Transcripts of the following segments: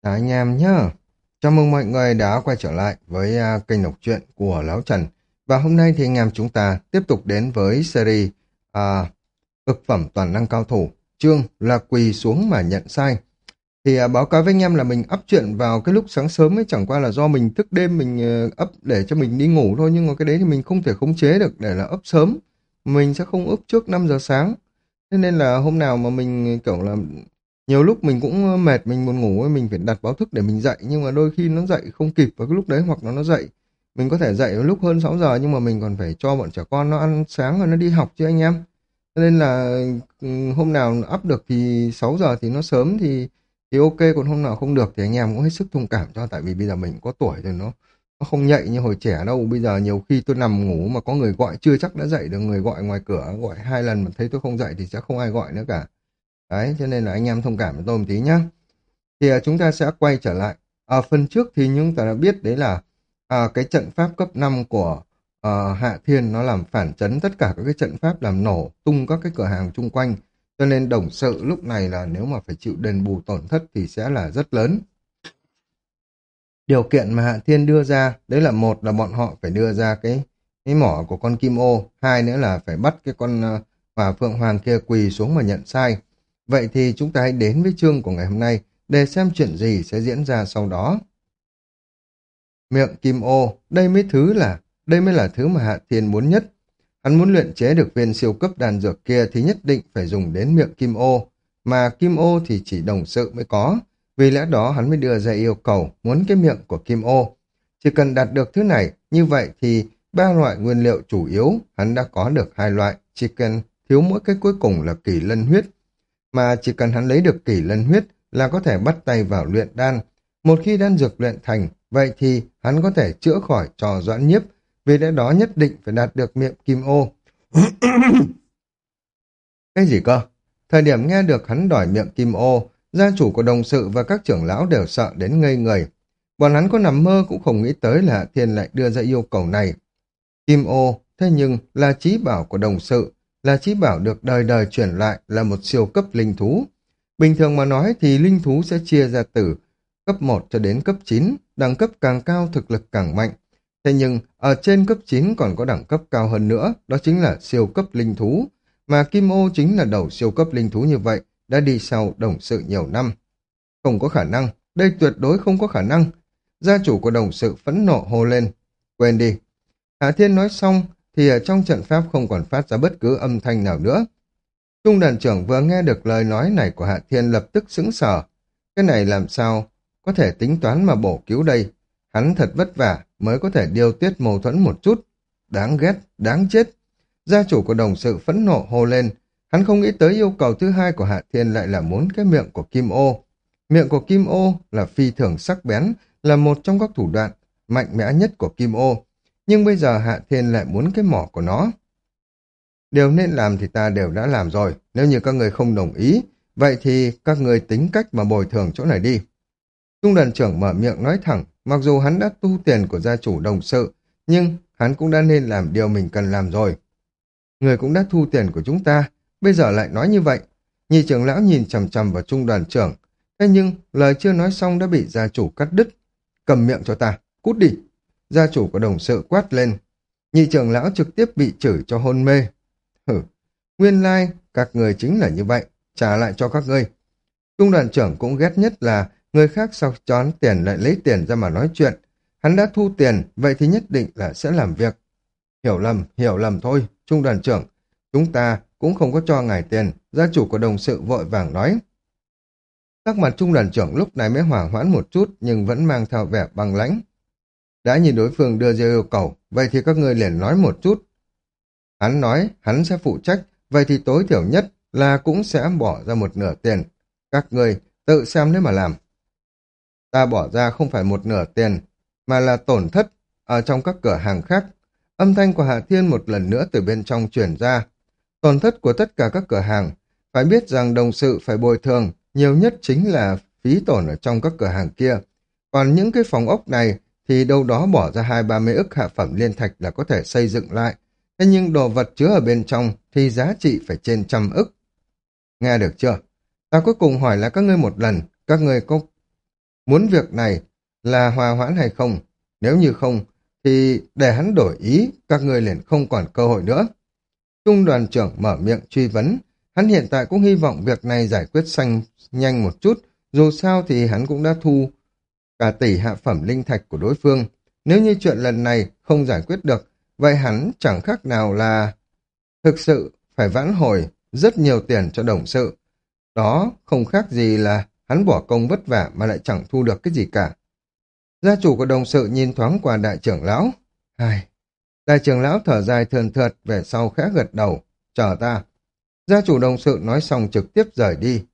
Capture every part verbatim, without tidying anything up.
Chào anh em nhá. Chào mừng mọi người đã quay trở lại với à, kênh đọc truyện của Lão Trần. Và hôm nay thì anh em chúng ta tiếp tục đến với series à, Cực phẩm toàn năng cao thủ. Chương là quỳ xuống mà nhận sai. Thì à, báo cáo với anh em là mình up truyện vào cái lúc sáng sớm ấy, chẳng qua là do mình thức đêm mình ờ, up để cho mình đi ngủ thôi, nhưng mà cái đấy thì mình không thể khống chế được để là up sớm. Mình sẽ không up trước năm giờ sáng. Thế nên là hôm nào mà mình kiểu là nhiều lúc mình cũng mệt, mình buồn ngủ ấy, mình phải đặt báo thức để mình dậy, nhưng mà đôi khi nó dậy không kịp vào cái lúc đấy, hoặc là nó dậy mình có thể dậy vào lúc hơn sáu giờ, nhưng mà mình còn phải cho bọn trẻ con nó ăn sáng rồi nó đi học chứ anh em. Cho nên là ừ, hôm nào up được thì sáu giờ thì nó sớm thì thì ok, còn hôm nào không được thì anh em cũng hết sức thông cảm cho, tại vì bây giờ mình có tuổi rồi, nó nó không nhạy như hồi trẻ đâu. Bây giờ nhiều khi tôi nằm ngủ mà có người gọi chưa chắc đã dậy được, người gọi ngoài cửa gọi hai lần mà thấy tôi không dậy thì sẽ không ai gọi nữa cả. Đấy, cho nên là anh em thông cảm với tôi một tí nhá. Thì à, chúng ta sẽ quay trở lại. Ở phần trước thì chúng ta đã biết đấy là à, cái trận pháp cấp năm của ờ, Hạ Thiên nó làm phản chấn tất cả các cái trận pháp, làm nổ tung các cái cửa hàng chung quanh. Cho nên đồng sự lúc này là nếu mà phải chịu đền bù tổn thất thì sẽ là rất lớn. Điều kiện mà Hạ Thiên đưa ra, đấy là một là bọn họ phải đưa ra cái cái mỏ của con Kim Ô, hai nữa là phải bắt cái con uh, Hỏa Phượng Hoàng kia quỳ xuống mà nhận sai. Vậy thì chúng ta hãy đến với chương của ngày hôm nay để xem chuyện gì sẽ diễn ra sau đó. Miệng Kim Ô, đây mới thứ là, đây mới là thứ mà Hạ Thiên muốn nhất. Hắn muốn luyện chế được viên siêu cấp đan dược kia thì nhất định phải dùng đến miệng Kim Ô, mà Kim Ô thì chỉ đồng sự mới có. Vì lẽ đó hắn mới đưa ra yêu cầu muốn cái miệng của Kim Ô. Chỉ cần đạt được thứ này, như vậy thì ba loại nguyên liệu chủ yếu hắn đã có được hai loại, chỉ cần thiếu mỗi cái cuối cùng là Kỷ Lân huyết. Mà chỉ cần hắn lấy được Kỷ Lân huyết là có thể bắt tay vào luyện đan. Một khi đan dược luyện thành, vậy thì hắn có thể chữa khỏi trò doãn nhiếp, vì lẽ đó nhất định phải đạt được miệng Kim Ô. Cái gì cơ? Thời điểm nghe được hắn đòi miệng Kim Ô, gia chủ của đồng sự và các trưởng lão đều sợ đến ngây người. Bọn hắn có nằm mơ cũng không nghĩ tới là Hạ Thiên lại đưa ra yêu cầu này. Kim Ô, thế nhưng là chí bảo của đồng sự, là chí bảo được đời đời truyền lại, là một siêu cấp linh thú. Bình thường mà nói thì linh thú sẽ chia ra từ cấp một cho đến cấp chín, đẳng cấp càng cao thực lực càng mạnh. Thế nhưng ở trên cấp chín còn có đẳng cấp cao hơn nữa, đó chính là siêu cấp linh thú. Mà Kim Ô chính là đầu siêu cấp linh thú như vậy, đã đi sau đồng sự nhiều năm. Không có khả năng, đây tuyệt đối không có khả năng. Gia chủ của đồng sự phẫn nộ hô lên. Quên đi. Hạ Thiên nói xong thì ở trong trận pháp không còn phát ra bất cứ âm thanh nào nữa. Trung đoàn trưởng vừa nghe được lời nói này của Hạ Thiên lập tức sững sờ. Cái này làm sao có thể tính toán mà bổ cứu đây? Hắn thật vất vả mới có thể điều tiết mâu thuẫn một chút. Đáng ghét, đáng chết. Gia chủ của đồng sự phẫn nộ hô lên. Hắn không nghĩ tới yêu cầu thứ hai của Hạ Thiên lại là muốn cái miệng của Kim Ô. Miệng của Kim Ô là phi thường sắc bén, là một trong các thủ đoạn mạnh mẽ nhất của Kim Ô. Nhưng bây giờ Hạ Thiên lại muốn cái mỏ của nó. Điều nên làm thì ta đều đã làm rồi. Nếu như các người không đồng ý, vậy thì các người tính cách mà bồi thường chỗ này đi. Trung đoàn trưởng mở miệng nói thẳng, mặc dù hắn đã tu tiền của gia chủ đồng sự, nhưng hắn cũng đã nên làm điều mình cần làm rồi. Người cũng đã thu tiền của chúng ta, bây giờ lại nói như vậy. Nhị trưởng lão nhìn chằm chằm vào trung đoàn trưởng, thế nhưng lời chưa nói xong đã bị gia chủ cắt đứt. Cầm miệng cho ta, cút đi. Gia chủ của đồng sự quát lên. Nhị trưởng lão trực tiếp bị chửi cho hôn mê. Hử, nguyên lai, các người chính là như vậy, trả lại cho các ngươi. Trung đoàn trưởng cũng ghét nhất là người khác sau cho hắn tiền lại lấy tiền ra mà nói chuyện. Hắn đã thu tiền, vậy thì nhất định là sẽ làm việc. Hiểu lầm, hiểu lầm thôi, trung đoàn trưởng. Chúng ta cũng không có cho ngài tiền, gia chủ của đồng sự vội vàng nói. Sắc mặt trung đoàn trưởng lúc này mới hỏa hoãn một chút, nhưng vẫn mang theo vẻ băng lãnh. Đã nhìn đối phương đưa ra yêu cầu, vậy thì các ngươi liền nói một chút. Hắn nói hắn sẽ phụ trách, vậy thì tối thiểu nhất là cũng sẽ bỏ ra một nửa tiền. Các ngươi tự xem đấy mà làm. Ta bỏ ra không phải một nửa tiền, mà là tổn thất ở trong các cửa hàng khác. Âm thanh của Hạ Thiên một lần nữa từ bên trong truyền ra. Tổn thất của tất cả các cửa hàng. Phải biết rằng đồng sự phải bồi thường, nhiều nhất chính là phí tổn ở trong các cửa hàng kia. Còn những cái phòng ốc này thì đâu đó bỏ ra hai ba mươi ức hạ phẩm liên thạch là có thể xây dựng lại. Thế nhưng đồ vật chứa ở bên trong thì giá trị phải trên trăm ức. Nghe được chưa? Ta cuối cùng hỏi là các ngươi một lần, các ngươi có Muốn việc này là hòa hoãn hay không? Nếu như không, thì để hắn đổi ý, các ngươi liền không còn cơ hội nữa. Trung đoàn trưởng mở miệng truy vấn, hắn hiện tại cũng hy vọng việc này giải quyết xanh nhanh một chút, dù sao thì hắn cũng đã thu cả tỷ hạ phẩm linh thạch của đối phương. Nếu như chuyện lần này không giải quyết được, vậy hắn chẳng khác nào là thực sự phải vãn hồi rất nhiều tiền cho đồng sự. Đó không khác gì là hắn bỏ công vất vả mà lại chẳng thu được cái gì cả. Gia chủ của đồng sự nhìn thoáng qua đại trưởng lão. Ai... Đại trưởng lão thở dài thườn thượt về sau khẽ gật đầu. Chờ ta. Gia chủ đồng sự nói xong trực tiếp rời đi.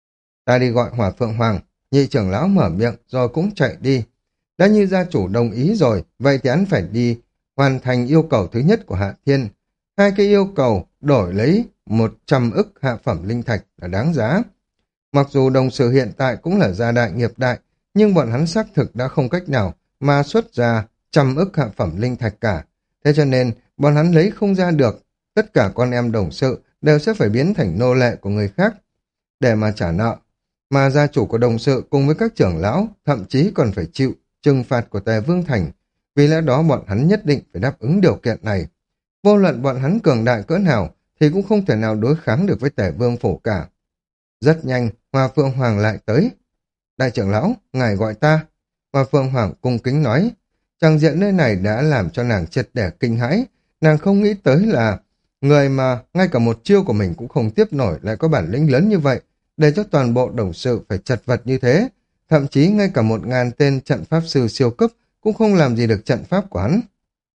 Ta đi gọi Hỏa Phượng Hoàng. Nhị trưởng lão mở miệng rồi cũng chạy đi. Đã như gia chủ đồng ý rồi, vậy thì hắn phải đi hoàn thành yêu cầu thứ nhất của Hạ Thiên. Hai cái yêu cầu đổi lấy một trăm ức hạ phẩm linh thạch là đáng giá. Mặc dù đồng sự hiện tại cũng là gia đại nghiệp đại, nhưng bọn hắn xác thực đã không cách nào mà xuất ra trăm ức hạ phẩm linh thạch cả. Thế cho nên, bọn hắn lấy không ra được, tất cả con em đồng sự đều sẽ phải biến thành nô lệ của người khác để mà trả nợ. Mà gia chủ của đồng sự cùng với các trưởng lão thậm chí còn phải chịu trừng phạt của Tề Vương Thành. Vì lẽ đó bọn hắn nhất định phải đáp ứng điều kiện này. Vô luận bọn hắn cường đại cỡ nào thì cũng không thể nào đối kháng được với Tề Vương Phủ cả. Rất nhanh, Hoa Phượng Hoàng lại tới. Đại trưởng lão, ngài gọi ta. Hoa Phượng Hoàng cung kính nói. Tràng diện nơi này đã làm cho nàng triệt để kinh hãi. Nàng không nghĩ tới là người mà ngay cả một chiêu của mình cũng không tiếp nổi lại có bản lĩnh lớn như vậy, để cho toàn bộ đồng sự phải chật vật như thế. Thậm chí ngay cả một ngàn tên trận pháp sư siêu cấp cũng không làm gì được trận pháp của hắn.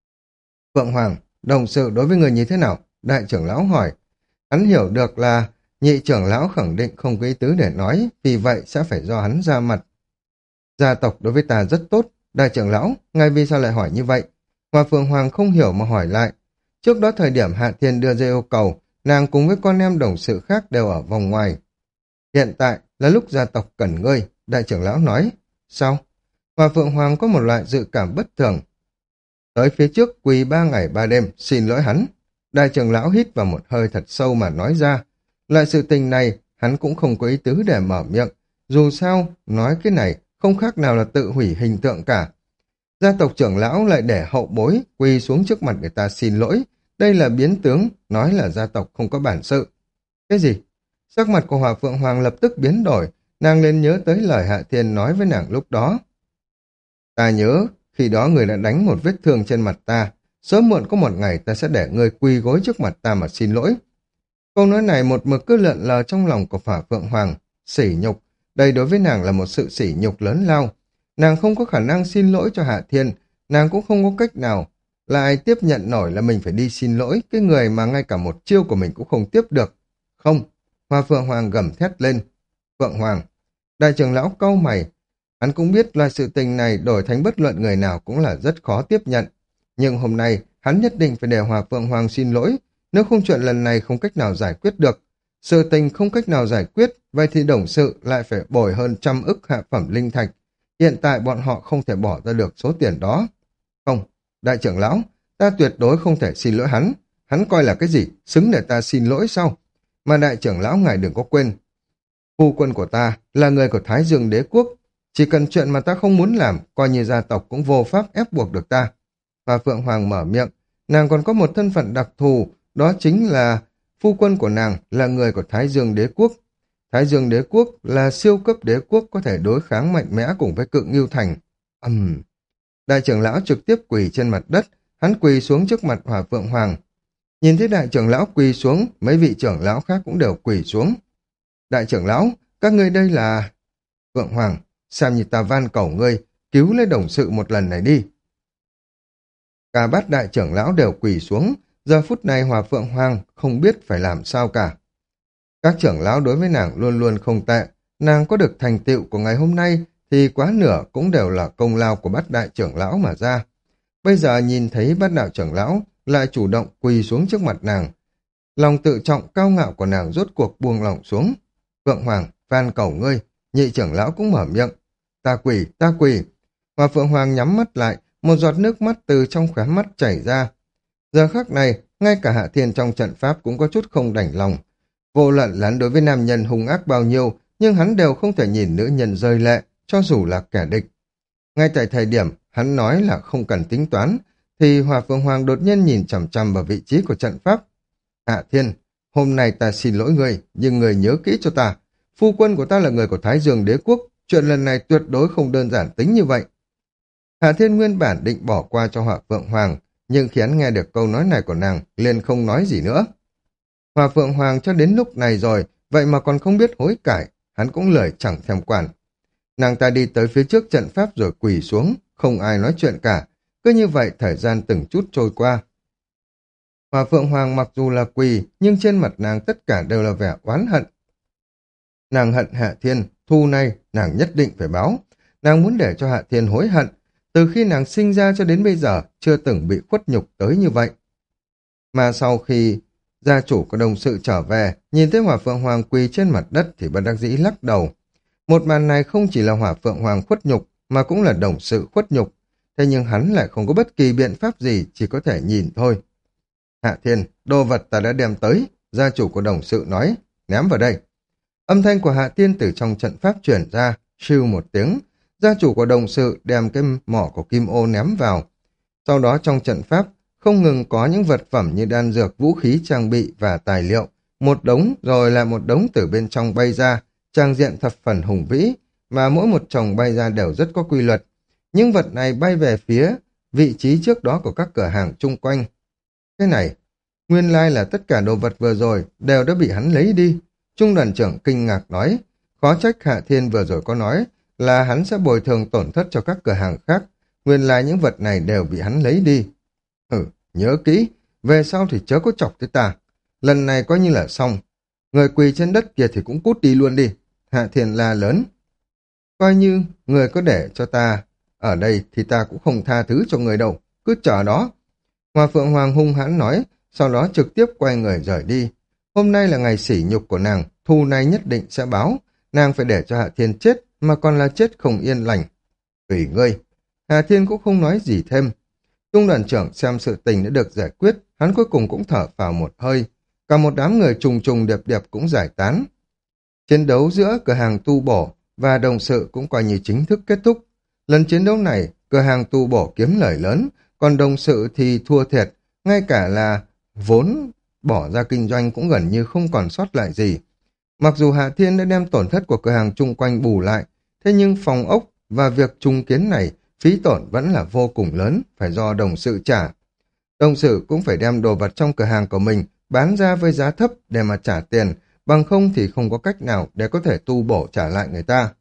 Phượng Hoàng, đồng sự đối với người như thế nào? Đại trưởng lão hỏi. Hắn hiểu được là nhị trưởng lão khẳng định không có ý tứ để nói, vì vậy sẽ phải do hắn ra mặt. Gia tộc đối với ta rất tốt. Đại trưởng lão, ngài vì sao lại hỏi như vậy? Hoa Phượng Hoàng không hiểu mà hỏi lại. Trước đó thời điểm Hạ Thiên đưa ra yêu cầu, nàng cùng với con em đồng sự khác đều ở vòng ngoài. Hiện tại là lúc gia tộc cần ngươi, đại trưởng lão nói. Sao? Hoa Phượng Hoàng có một loại dự cảm bất thường. Tới phía trước quỳ ba ngày ba đêm, xin lỗi hắn. Đại trưởng lão hít vào một hơi thật sâu mà nói ra. Loại sự tình này, hắn cũng không có ý tứ để mở miệng. Dù sao, nói cái này không khác nào là tự hủy hình tượng cả. Gia tộc trưởng lão lại để hậu bối quỳ xuống trước mặt người ta xin lỗi. Đây là biến tướng, nói là gia tộc không có bản sự. Cái gì? Sắc mặt của Hỏa Phượng Hoàng lập tức biến đổi, nàng lên nhớ tới lời Hạ Thiên nói với nàng lúc đó. Ta nhớ, khi đó người đã đánh một vết thương trên mặt ta, sớm muộn có một ngày ta sẽ để người quỳ gối trước mặt ta mà xin lỗi. Câu nói này một mực cứ lượn lờ trong lòng của Hỏa Phượng Hoàng, sỉ nhục, đây đối với nàng là một sự sỉ nhục lớn lao. Nàng không có khả năng xin lỗi cho Hạ Thiên, nàng cũng không có cách nào lại tiếp nhận nổi là mình phải đi xin lỗi cái người mà ngay cả một chiêu của mình cũng không tiếp được. Không, Hoa Phượng Hoàng gầm thét lên. Phượng Hoàng, đại trưởng lão cau mày, hắn cũng biết là sự tình này đổi thành bất luận người nào cũng là rất khó tiếp nhận. Nhưng hôm nay, hắn nhất định phải để Hoa Phượng Hoàng xin lỗi, nếu không chuyện lần này không cách nào giải quyết được. Sự tình không cách nào giải quyết, vậy thì đồng sự lại phải bồi hơn trăm ức hạ phẩm linh thạch. Hiện tại bọn họ không thể bỏ ra được số tiền đó. Không, đại trưởng lão, ta tuyệt đối không thể xin lỗi hắn. Hắn coi là cái gì, xứng để ta xin lỗi sao? Mà đại trưởng lão ngài đừng có quên. Phu quân của ta là người của Thái Dương Đế Quốc. Chỉ cần chuyện mà ta không muốn làm, coi như gia tộc cũng vô pháp ép buộc được ta. Và Phượng Hoàng mở miệng, nàng còn có một thân phận đặc thù, đó chính là phu quân của nàng là người của Thái Dương Đế Quốc. Thái Dương Đế Quốc là siêu cấp đế quốc có thể đối kháng mạnh mẽ cùng với Cự Ngưu Thành. Ầm. Uhm. Đại trưởng lão trực tiếp quỳ trên mặt đất, hắn quỳ xuống trước mặt Hỏa Phượng Hoàng. Nhìn thấy đại trưởng lão quỳ xuống, mấy vị trưởng lão khác cũng đều quỳ xuống. Đại trưởng lão, các ngươi đây là... Phượng Hoàng, xem như ta van cầu ngươi, cứu lấy đồng sự một lần này đi. Cả bát đại trưởng lão đều quỳ xuống, giờ phút này Hỏa Phượng Hoàng không biết phải làm sao cả. Các trưởng lão đối với nàng luôn luôn không tệ, nàng có được thành tựu của ngày hôm nay thì quá nửa cũng đều là công lao của bát đại trưởng lão mà ra. Bây giờ nhìn thấy bát đại trưởng lão lại chủ động quỳ xuống trước mặt nàng. Lòng tự trọng cao ngạo của nàng rốt cuộc buông lỏng xuống. Phượng Hoàng, van cầu ngươi, nhị trưởng lão cũng mở miệng. Ta quỳ, ta quỳ. Hoa Phượng Hoàng nhắm mắt lại, một giọt nước mắt từ trong khóe mắt chảy ra. Giờ khắc này, ngay cả Hạ Thiên trong trận pháp cũng có chút không đành lòng. Vô luận là hắn đối với nam nhân hung ác bao nhiêu, nhưng hắn đều không thể nhìn nữ nhân rơi lệ. cho dù là kẻ địch. Ngay tại thời điểm hắn nói là không cần tính toán, thì Hỏa Phượng Hoàng đột nhiên nhìn chằm chằm vào vị trí của trận pháp. Hạ Thiên, hôm nay ta xin lỗi ngươi, nhưng ngươi nhớ kỹ cho ta. Phu quân của ta là người của Thái Dương Đế Quốc, chuyện lần này tuyệt đối không đơn giản tính như vậy. Hạ Thiên nguyên bản định bỏ qua cho Hỏa Phượng Hoàng, nhưng khi hắn nghe được câu nói này của nàng, liền không nói gì nữa. Hỏa Phượng Hoàng cho đến lúc này rồi, vậy mà còn không biết hối cải, hắn cũng lời chẳng thèm quản. Nàng ta đi tới phía trước trận pháp rồi quỳ xuống, không ai nói chuyện cả. Cứ như vậy thời gian từng chút trôi qua. Hỏa Phượng Hoàng mặc dù là quỳ, nhưng trên mặt nàng tất cả đều là vẻ oán hận. Nàng hận Hạ Thiên, thù này nàng nhất định phải báo. Nàng muốn để cho Hạ Thiên hối hận. Từ khi nàng sinh ra cho đến bây giờ, chưa từng bị khuất nhục tới như vậy. Mà sau khi gia chủ của đồng sự trở về, nhìn thấy Hỏa Phượng Hoàng quỳ trên mặt đất thì bất đắc dĩ lắc đầu. Một màn này không chỉ là Hỏa Phượng Hoàng khuất nhục, mà cũng là đồng sự khuất nhục. Thế nhưng hắn lại không có bất kỳ biện pháp gì, chỉ có thể nhìn thôi. Hạ Thiên, đồ vật ta đã đem tới, gia chủ của đồng sự nói, ném vào đây. Âm thanh của Hạ Thiên từ trong trận pháp chuyển ra, siêu một tiếng, gia chủ của đồng sự đem cái mỏ của kim ô ném vào. Sau đó trong trận pháp, không ngừng có những vật phẩm như đan dược, vũ khí, trang bị và tài liệu, một đống rồi là một đống từ bên trong bay ra, trang diện thập phần hùng vĩ, mà mỗi một chồng bay ra đều rất có quy luật. Những vật này bay về phía vị trí trước đó của các cửa hàng chung quanh. Cái này, nguyên lai là tất cả đồ vật vừa rồi đều đã bị hắn lấy đi. Trung đoàn trưởng kinh ngạc nói, khó trách Hạ Thiên vừa rồi có nói là hắn sẽ bồi thường tổn thất cho các cửa hàng khác. Nguyên lai những vật này đều bị hắn lấy đi. Ừ, nhớ kỹ, về sau thì chớ có chọc tới ta. Lần này coi như là xong. Người quỳ trên đất kia thì cũng cút đi luôn đi. Hạ Thiên la lớn. Coi như người có để cho ta ở đây thì ta cũng không tha thứ cho người đâu. Cứ chờ đó. Hòa Phượng Hoàng hung hãn nói, sau đó trực tiếp quay người rời đi. Hôm nay là ngày sỉ nhục của nàng, thù này nhất định sẽ báo. Nàng phải để cho Hạ Thiên chết, mà còn là chết không yên lành. Tùy ngươi. Hạ Thiên cũng không nói gì thêm. Trung đoàn trưởng xem sự tình đã được giải quyết, hắn cuối cùng cũng thở phào một hơi. Cả một đám người trùng trùng điệp điệp cũng giải tán. Chiến đấu giữa cửa hàng tu bổ và đồng sự cũng coi như chính thức kết thúc. Lần chiến đấu này, cửa hàng tu bổ kiếm lời lớn, còn đồng sự thì thua thiệt, ngay cả là vốn bỏ ra kinh doanh cũng gần như không còn sót lại gì. Mặc dù Hạ Thiên đã đem tổn thất của cửa hàng chung quanh bù lại, thế nhưng phòng ốc và việc trung kiến này phí tổn vẫn là vô cùng lớn, phải do đồng sự trả. Đồng sự cũng phải đem đồ vật trong cửa hàng của mình bán ra với giá thấp để mà trả tiền, bằng không thì không có cách nào để có thể tu bổ trả lại người ta.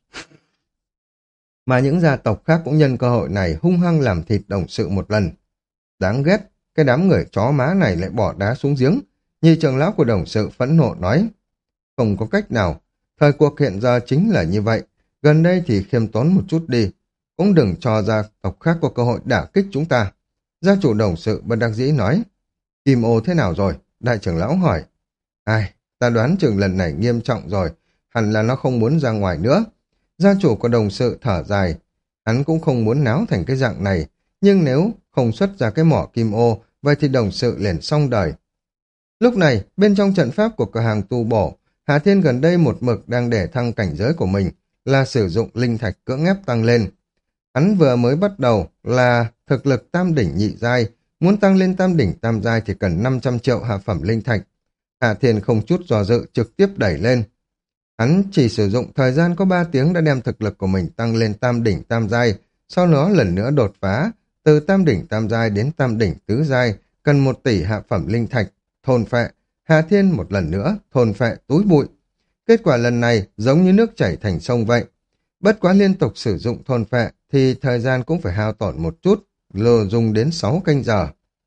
Mà những gia tộc khác cũng nhân cơ hội này hung hăng làm thịt đồng sự một lần. Đáng ghét, cái đám người chó má này lại bỏ đá xuống giếng. Nhị trưởng lão của đồng sự phẫn nộ nói, không có cách nào, thời cuộc hiện giờ chính là như vậy, gần đây thì khiêm tốn một chút đi, cũng đừng cho gia tộc khác có cơ hội đả kích chúng ta. Gia chủ đồng sự bất đắc dĩ nói, Kim ô thế nào rồi? Đại trưởng lão hỏi, ai, ta đoán chừng lần này nghiêm trọng rồi, hẳn là nó không muốn ra ngoài nữa. Gia chủ của đồng sự thở dài, hắn cũng không muốn náo thành cái dạng này, nhưng nếu không xuất ra cái mỏ kim ô, vậy thì đồng sự liền xong đời. Lúc này, bên trong trận pháp của cửa hàng tu bổ, Hạ Thiên gần đây một mực đang để thăng cảnh giới của mình, là sử dụng linh thạch cưỡng ép tăng lên. Hắn vừa mới bắt đầu là thực lực tam đỉnh nhị giai, muốn tăng lên tam đỉnh tam giai thì cần năm trăm triệu hạ phẩm linh thạch. Hạ Thiên không chút do dự trực tiếp đẩy lên. Hắn chỉ sử dụng thời gian có ba tiếng đã đem thực lực của mình tăng lên tam đỉnh tam giai, sau đó lần nữa đột phá, từ tam đỉnh tam giai đến tam đỉnh tứ giai, cần một tỷ hạ phẩm linh thạch, thôn phệ. Hạ Thiên một lần nữa thôn phệ túi bụi. Kết quả lần này giống như nước chảy thành sông vậy. Bất quá liên tục sử dụng thôn phệ thì thời gian cũng phải hao tổn một chút, lừa dùng đến sáu canh giờ.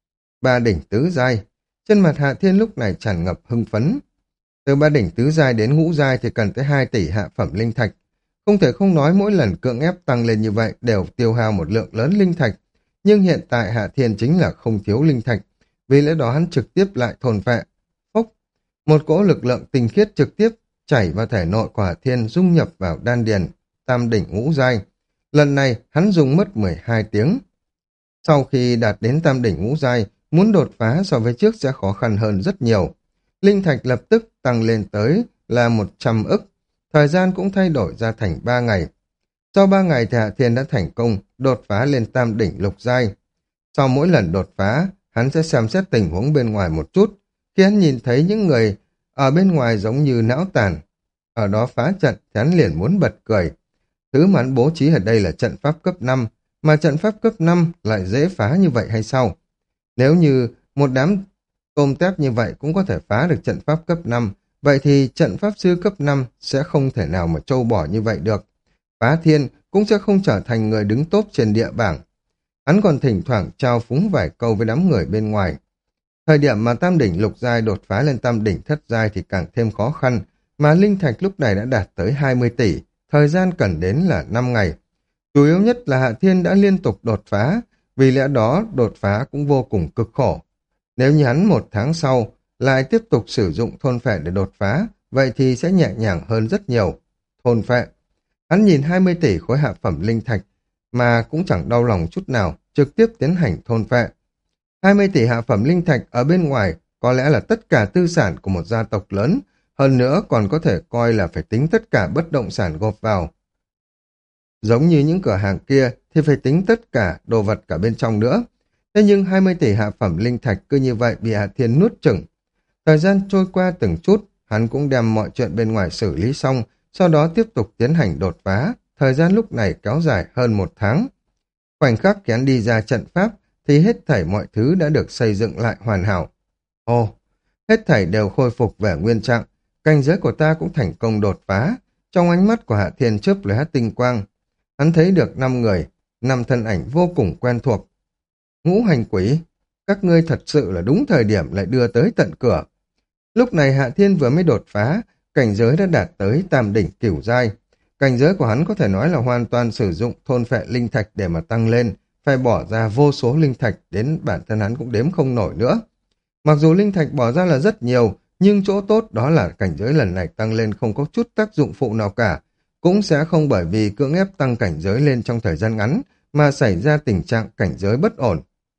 Ba đỉnh tứ giai, trên mặt Hạ Thiên lúc này tràn ngập hưng phấn. Từ ba đỉnh tứ giai đến ngũ giai thì cần tới hai tỷ hạ phẩm linh thạch. Không thể không nói mỗi lần cưỡng ép tăng lên như vậy đều tiêu hao một lượng lớn linh thạch. Nhưng hiện tại Hạ Thiên chính là không thiếu linh thạch, vì lẽ đó hắn trực tiếp lại thôn phệ. Phốc, một cỗ lực lượng tinh khiết trực tiếp chảy vào thể nội của Hạ Thiên, dung nhập vào đan điền tam đỉnh ngũ giai. Lần này hắn dùng mất mười hai tiếng. Sau khi đạt đến tam đỉnh ngũ giai, muốn đột phá so với trước sẽ khó khăn hơn rất nhiều. Linh thạch lập tức tăng lên tới là một trăm ức, thời gian cũng thay đổi ra thành ba ngày. Sau ba ngày thì Hạ Thiên đã thành công đột phá lên tam đỉnh lục giai. Sau mỗi lần đột phá, hắn sẽ xem xét tình huống bên ngoài một chút. Khi hắn nhìn thấy những người ở bên ngoài giống như não tàn, ở đó phá trận thì hắn liền muốn bật cười. Thứ mà hắn bố trí ở đây là trận pháp cấp năm, mà trận pháp cấp năm lại dễ phá như vậy hay sao? Nếu như một đám tôm tép như vậy cũng có thể phá được trận pháp cấp năm, vậy thì trận pháp sư cấp năm sẽ không thể nào mà trâu bỏ như vậy được. Phá Thiên cũng sẽ không trở thành người đứng top trên địa bảng. Hắn còn thỉnh thoảng trao phúng vài câu với đám người bên ngoài. Thời điểm mà tam đỉnh lục giai đột phá lên tam đỉnh thất giai thì càng thêm khó khăn, mà linh thạch lúc này đã đạt tới hai mươi tỷ, thời gian cần đến là năm ngày. Chủ yếu nhất là Hạ Thiên đã liên tục đột phá, vì lẽ đó đột phá cũng vô cùng cực khổ. Nếu như hắn một tháng sau lại tiếp tục sử dụng thôn phệ để đột phá, vậy thì sẽ nhẹ nhàng hơn rất nhiều. Thôn phệ. Hắn nhìn hai mươi tỷ khối hạ phẩm linh thạch mà cũng chẳng đau lòng chút nào, trực tiếp tiến hành thôn phệ. hai mươi tỷ hạ phẩm linh thạch ở bên ngoài có lẽ là tất cả tư sản của một gia tộc lớn, hơn nữa còn có thể coi là phải tính tất cả bất động sản gộp vào. Giống như những cửa hàng kia thì phải tính tất cả đồ vật cả bên trong nữa. Thế nhưng hai mươi tỷ hạ phẩm linh thạch cứ như vậy bị Hạ Thiên nuốt chửng. Thời gian trôi qua từng chút, hắn cũng đem mọi chuyện bên ngoài xử lý xong, sau đó tiếp tục tiến hành đột phá. Thời gian lúc này kéo dài hơn một tháng. Khoảnh khắc khi hắn đi ra trận pháp thì hết thảy mọi thứ đã được xây dựng lại hoàn hảo. Ồ, hết thảy đều khôi phục về nguyên trạng. Cảnh giới của ta cũng thành công đột phá. Trong ánh mắt của Hạ Thiên chớp lóe tinh quang. Hắn thấy được năm người, năm thân ảnh vô cùng quen thuộc. Ngũ hành quỷ, các ngươi thật sự là đúng thời điểm lại đưa tới tận cửa. Lúc này Hạ Thiên vừa mới đột phá, cảnh giới đã đạt tới tam đỉnh cửu giai. Cảnh giới của hắn có thể nói là hoàn toàn sử dụng thôn phệ linh thạch để mà tăng lên, phải bỏ ra vô số linh thạch đến bản thân hắn cũng đếm không nổi nữa. Mặc dù linh thạch bỏ ra là rất nhiều, nhưng chỗ tốt đó là cảnh giới lần này tăng lên không có chút tác dụng phụ nào cả, cũng sẽ không bởi vì cưỡng ép tăng cảnh giới lên trong thời gian ngắn mà xảy ra tình trạng cảnh giới bất ổn.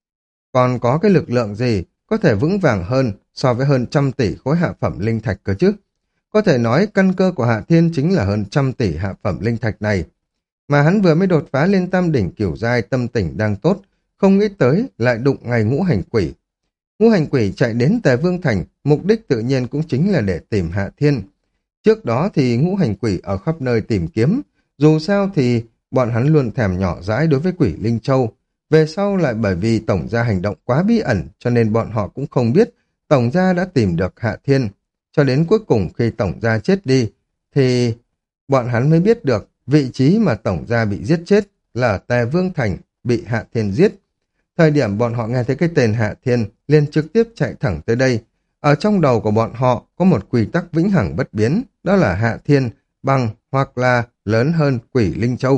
Còn có cái lực lượng gì có thể vững vàng hơn so với hơn trăm tỷ khối hạ phẩm linh thạch cơ chứ? Có thể nói căn cơ của Hạ Thiên chính là hơn trăm tỷ hạ phẩm linh thạch này. Mà hắn vừa mới đột phá lên tam đỉnh cửu giai, tâm tình đang tốt, không nghĩ tới lại đụng ngày ngũ hành quỷ. Ngũ hành quỷ chạy đến Tề Vương Thành, mục đích tự nhiên cũng chính là để tìm Hạ Thiên. Trước đó thì ngũ hành quỷ ở khắp nơi tìm kiếm, dù sao thì bọn hắn luôn thèm nhỏ dãi đối với quỷ Linh Châu. Về sau lại bởi vì tổng gia hành động quá bí ẩn cho nên bọn họ cũng không biết tổng gia đã tìm được Hạ Thiên. Cho đến cuối cùng khi tổng gia chết đi thì bọn hắn mới biết được vị trí mà tổng gia bị giết chết là ở Tề Vương Thành, bị Hạ Thiên giết. Thời điểm bọn họ nghe thấy cái tên Hạ Thiên liền trực tiếp chạy thẳng tới đây. Ở trong đầu của bọn họ có một quy tắc vĩnh hằng bất biến, đó là Hạ Thiên bằng hoặc là lớn hơn quỷ Linh Châu.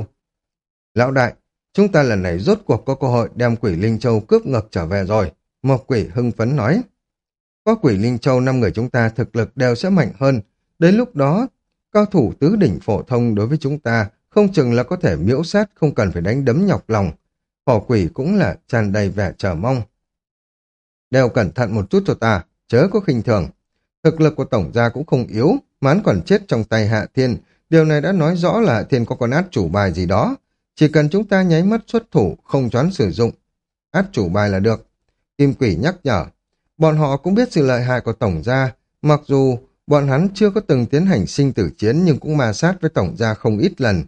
Lão đại, chúng ta lần này rốt cuộc có cơ hội đem quỷ Linh Châu cướp ngược trở về rồi. Một quỷ hưng phấn nói. Có quỷ Linh Châu, năm người chúng ta thực lực đều sẽ mạnh hơn. Đến lúc đó, cao thủ tứ đỉnh phổ thông đối với chúng ta không chừng là có thể miễu sát, không cần phải đánh đấm nhọc lòng. Phổ quỷ cũng là tràn đầy vẻ chờ mong. Đều cẩn thận một chút cho ta, chớ có khinh thường. Thực lực của tổng gia cũng không yếu, mà hắn còn chết trong tay Hạ Thiên. Điều này đã nói rõ là Hạ Thiên có con át chủ bài gì đó. Chỉ cần chúng ta nháy mắt xuất thủ, không choán sử dụng át chủ bài là được. Kim quỷ nhắc nhở. Bọn họ cũng biết sự lợi hại của tổng gia, mặc dù bọn hắn chưa có từng tiến hành sinh tử chiến nhưng cũng ma sát với tổng gia không ít lần.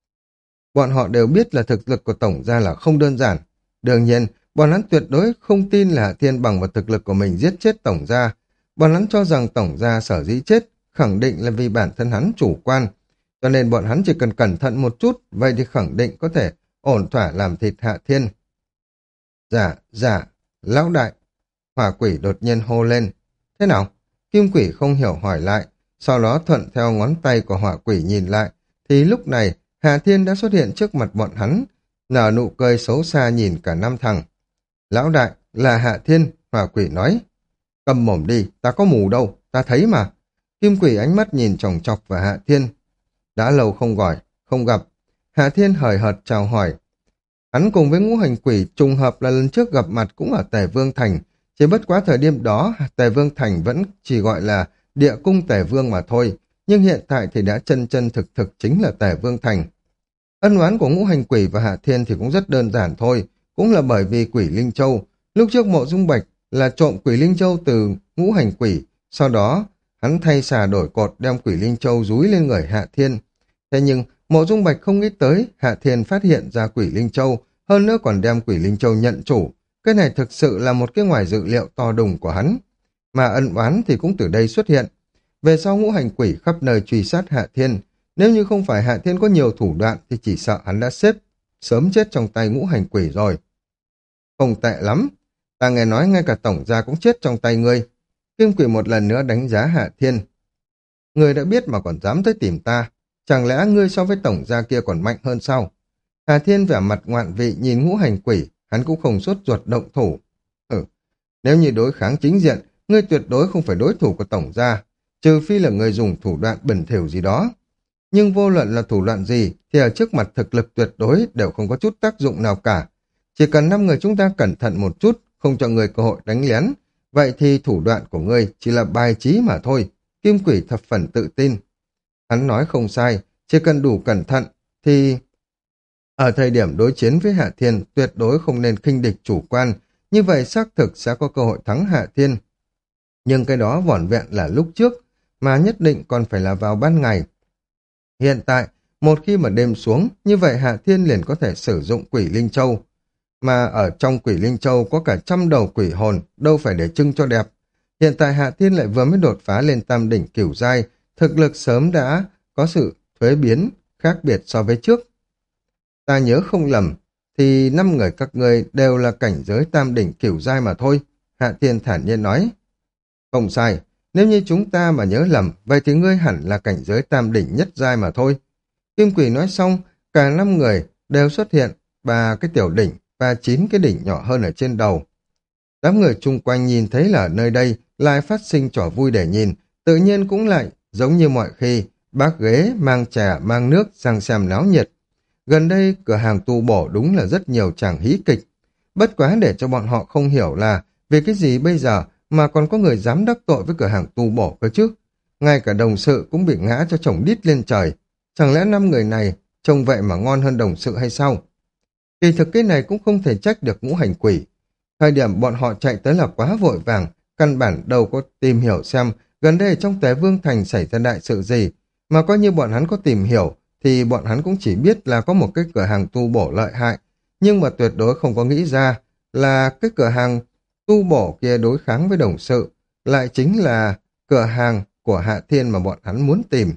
Bọn họ đều biết là thực lực của tổng gia là không đơn giản. Đương nhiên, bọn hắn tuyệt đối không tin là Hạ Thiên bằng vào thực lực của mình giết chết tổng gia. Bọn hắn cho rằng tổng gia sở dĩ chết, khẳng định là vì bản thân hắn chủ quan. Cho nên bọn hắn chỉ cần cẩn thận một chút, vậy thì khẳng định có thể ổn thỏa làm thịt Hạ Thiên. Dạ, dạ, lão đại. Hỏa quỷ đột nhiên hô lên. Thế nào? Kim quỷ không hiểu hỏi lại. Sau đó thuận theo ngón tay của hỏa quỷ nhìn lại. Thì lúc này, Hạ Thiên đã xuất hiện trước mặt bọn hắn, nở nụ cười xấu xa nhìn cả năm thằng. Lão đại, là Hạ Thiên, hỏa quỷ nói. Cầm mồm đi, ta có mù đâu, ta thấy mà. Kim quỷ ánh mắt nhìn chòng chọc vào Hạ Thiên. Đã lâu không gọi, không gặp. Hạ Thiên hời hợt chào hỏi. Hắn cùng với ngũ hành quỷ trùng hợp là lần trước gặp mặt cũng ở Tề Vương Thành. Chỉ bất quá thời điểm đó, Tề Vương Thành vẫn chỉ gọi là địa cung Tề Vương mà thôi. Nhưng hiện tại thì đã chân chân thực thực chính là Tề Vương Thành. Ân oán của Ngũ Hành Quỷ và Hạ Thiên thì cũng rất đơn giản thôi, cũng là bởi vì Quỷ Linh Châu. Lúc trước Mộ Dung Bạch là trộm Quỷ Linh Châu từ Ngũ Hành Quỷ, sau đó hắn thay xà đổi cột đem Quỷ Linh Châu dúi lên người Hạ Thiên. Thế nhưng Mộ Dung Bạch không nghĩ tới Hạ Thiên phát hiện ra Quỷ Linh Châu, hơn nữa còn đem Quỷ Linh Châu nhận chủ. Cái này thực sự là một cái ngoài dự liệu to đùng của hắn. Mà ân oán thì cũng từ đây xuất hiện. Về sau Ngũ Hành Quỷ khắp nơi truy sát Hạ Thiên. Nếu như không phải Hạ Thiên có nhiều thủ đoạn thì chỉ sợ hắn đã xếp sớm chết trong tay Ngũ Hành Quỷ rồi. Không tệ lắm. Ta nghe nói ngay cả tổng gia cũng chết trong tay ngươi. Kim Quỷ một lần nữa đánh giá Hạ Thiên. Ngươi đã biết mà còn dám tới tìm ta. Chẳng lẽ ngươi so với tổng gia kia còn mạnh hơn sao? Hạ Thiên vẻ mặt ngoạn vị nhìn Ngũ Hành Quỷ, hắn cũng không sốt ruột động thủ. Ừ, nếu như đối kháng chính diện, ngươi tuyệt đối không phải đối thủ của tổng gia, trừ phi là ngươi dùng thủ đoạn bẩn thỉu gì đó. Nhưng vô luận là thủ đoạn gì, thì ở trước mặt thực lực tuyệt đối đều không có chút tác dụng nào cả. Chỉ cần năm người chúng ta cẩn thận một chút, không cho người cơ hội đánh lén, vậy thì thủ đoạn của ngươi chỉ là bài trí mà thôi. Kim Quỷ thập phần tự tin. Hắn nói không sai, chỉ cần đủ cẩn thận, thì ở thời điểm đối chiến với Hạ Thiên tuyệt đối không nên khinh địch chủ quan, như vậy xác thực sẽ có cơ hội thắng Hạ Thiên. Nhưng cái đó vỏn vẹn là lúc trước, mà nhất định còn phải là vào ban ngày. Hiện tại, một khi mà đêm xuống, như vậy Hạ Thiên liền có thể sử dụng Quỷ Linh Châu. Mà ở trong Quỷ Linh Châu có cả trăm đầu quỷ hồn, đâu phải để trưng cho đẹp. Hiện tại Hạ Thiên lại vừa mới đột phá lên tam đỉnh cửu giai, thực lực sớm đã có sự thuế biến, khác biệt so với trước. Ta nhớ không lầm, thì năm người các ngươi đều là cảnh giới tam đỉnh cửu giai mà thôi. Hạ Thiên thản nhiên nói. Không sai, nếu như chúng ta mà nhớ lầm, vậy thì ngươi hẳn là cảnh giới tam đỉnh nhất giai mà thôi. Kim Quỷ nói xong, cả năm người đều xuất hiện ba cái tiểu đỉnh và chín cái đỉnh nhỏ hơn ở trên đầu. Đám người chung quanh nhìn thấy là ở nơi đây lại phát sinh trò vui để nhìn, tự nhiên cũng lại giống như mọi khi, bác ghế, mang trà, mang nước sang xem náo nhiệt. Gần đây cửa hàng tu bổ đúng là rất nhiều chàng hí kịch. Bất quá để cho bọn họ không hiểu là vì cái gì bây giờ mà còn có người dám đắc tội với cửa hàng tu bổ cơ chứ. Ngay cả đồng sự cũng bị ngã cho chồng đít lên trời. Chẳng lẽ năm người này trông vậy mà ngon hơn đồng sự hay sao? Kỳ thực cái này cũng không thể trách được Ngũ Hành Quỷ. Thời điểm bọn họ chạy tới là quá vội vàng, căn bản đâu có tìm hiểu xem gần đây trong Tế Vương Thành xảy ra đại sự gì. Mà coi như bọn hắn có tìm hiểu, thì bọn hắn cũng chỉ biết là có một cái cửa hàng tu bổ lợi hại, nhưng mà tuyệt đối không có nghĩ ra là cái cửa hàng tu bổ kia đối kháng với đồng sự, lại chính là cửa hàng của Hạ Thiên mà bọn hắn muốn tìm.